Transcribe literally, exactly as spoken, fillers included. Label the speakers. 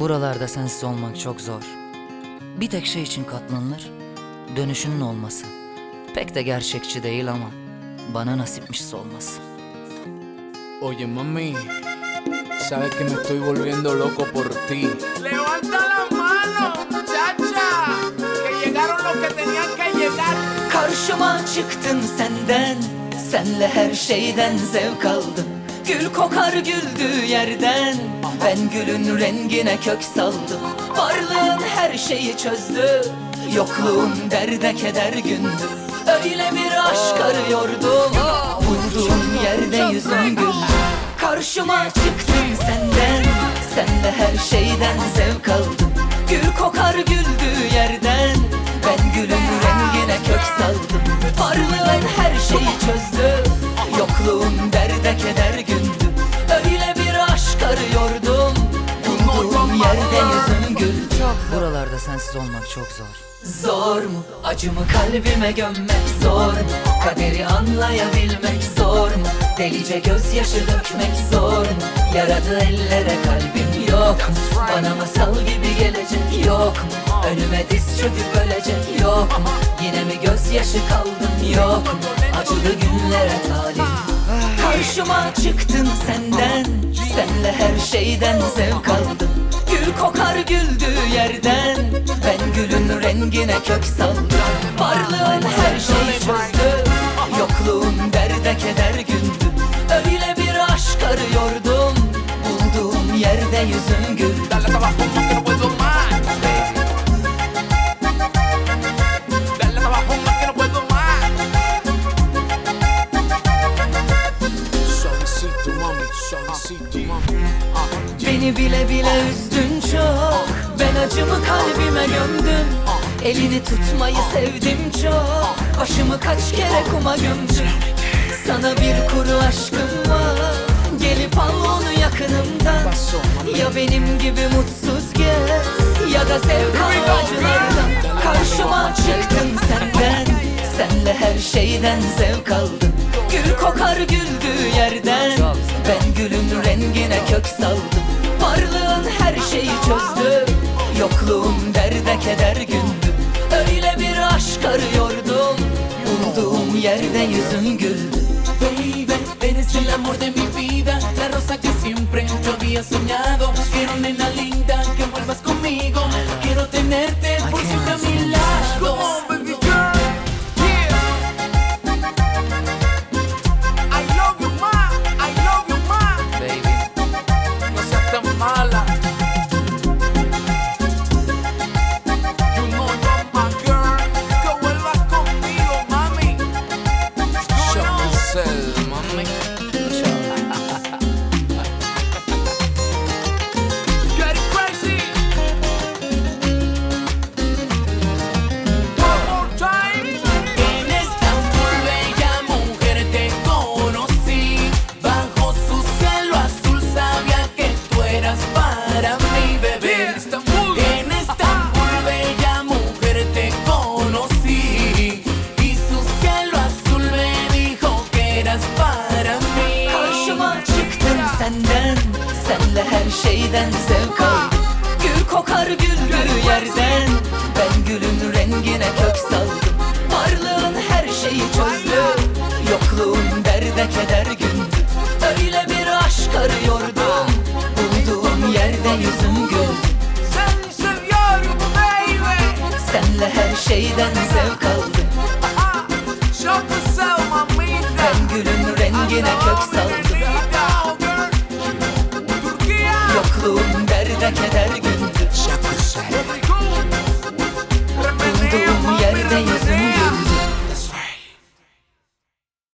Speaker 1: Buralarda sensiz olmak çok zor. Bir tek şey için katlanılır, dönüşünün olması. Pek de gerçekçi değil ama bana nasipmiş olması.
Speaker 2: Oye mami, sabes que me estoy volviendo loco por ti.
Speaker 3: Levanta la mano, muchacha, que llegaron los que tenían que llegar.
Speaker 1: Karşıma çıktın senden, senle her şeyden zevk aldım. Gül kokar güldüğü yerden, ben gülün rengine kök saldım. Varlığın her şeyi çözdü, yokluğun derde keder gündü. Öyle bir aşk arıyordum, bulduğum yerde yüzüm güldü. Karşıma çıktın senden, senle her şeyden zevk aldım. Gül kokar güldüğü yerden, ben gülün rengine kök saldım. Varlığın her şeyi çözdü, yokluğun derde keder gündü. Öyle bir aşk arıyordum, bulduğum yerde yüzüm güldü. Buralarda sensiz olmak çok zor. Zor mu acımı kalbime gömmek, zor mu kaderi anlayabilmek, zor mu delice gözyaşı dökmek, zor mu yaradı ellere kalbim, yok mu bana masal gibi gelecek, yok mu önüme diz çöküp ölecek, yok mu yine mi gözyaşı kaldım, yok mu acılı günlere talip. Karşıma çıktın senden, senle her şeyden zevk aldım. Gül kokar güldüğü yerden, ben gülün rengine kök saldım. Varlığın her şeyi çözdü, yokluğun derde keder gündü. Öyle bir aşk arıyordum, bulduğum yerde yüzüm güldü.
Speaker 3: Dale trabajo más que no puedo más. Dale trabajo más que no puedo más.
Speaker 2: Suavecito mami, suavecito mami.
Speaker 1: Beni bile bile üzdün çok, ben acımı kalbime gömdüm. Elini tutmayı sevdim çok, başımı kaç kere kuma gömdüm. Sana bir kuru aşkım var, gelip al onu yakınımdan. Ya benim gibi mutsuz gez, ya da zevk al acılardan. Karşıma çıktın senden, senle her şeyden zevk aldım. Gül kokar güldüğü yerden, ben gülün rengine kök saldım. Varlığın her şeyi çözdü, yokluğum derde keder gündü. Öyle bir aşk arıyordum, bulduğum yerde yüzüm güldü.
Speaker 4: Baby, eres el amor de mi vida, la rosa que siempre yo había soñado. Quiero nena linda que vuelvas conmigo, quiero tenerte por siempre a mi lado.
Speaker 3: Come on, baby girl. Yeah. I love you, ma. I love you, ma.
Speaker 1: Baby,
Speaker 3: No seas tan mala. You know you're my girl. Que vuelvas conmigo, mami. What's going on?
Speaker 2: Sel, mami.
Speaker 3: Get it crazy. One more time.
Speaker 4: En Estambul, bella mujer, te conocí. Bajo su cielo azul sabía que tú eras para mí, bebé.
Speaker 3: Yeah, Estambul.
Speaker 4: En Estambul, bella mujer, te conocí. Y su cielo azul me dijo que eras para mí.
Speaker 1: karşıma çıktın senden, senle her şeyden zevk aldım. Gül kokar güldüğü yerden, ben gülün rengine kök saldım. Varlığın her şeyi çözdü, yokluğun derde keder gündü. Öyle bir aşk arıyordum, bulduğum yerde yüzüm güldü.
Speaker 3: Seni seviyorum, baby.
Speaker 1: Senle her şeyden zevk aldım.
Speaker 3: Ajá. Show yourself, mamita.
Speaker 1: Ben gülün rengine kök saldım.
Speaker 3: Turquía.
Speaker 1: Yokluğun derde keder gündü.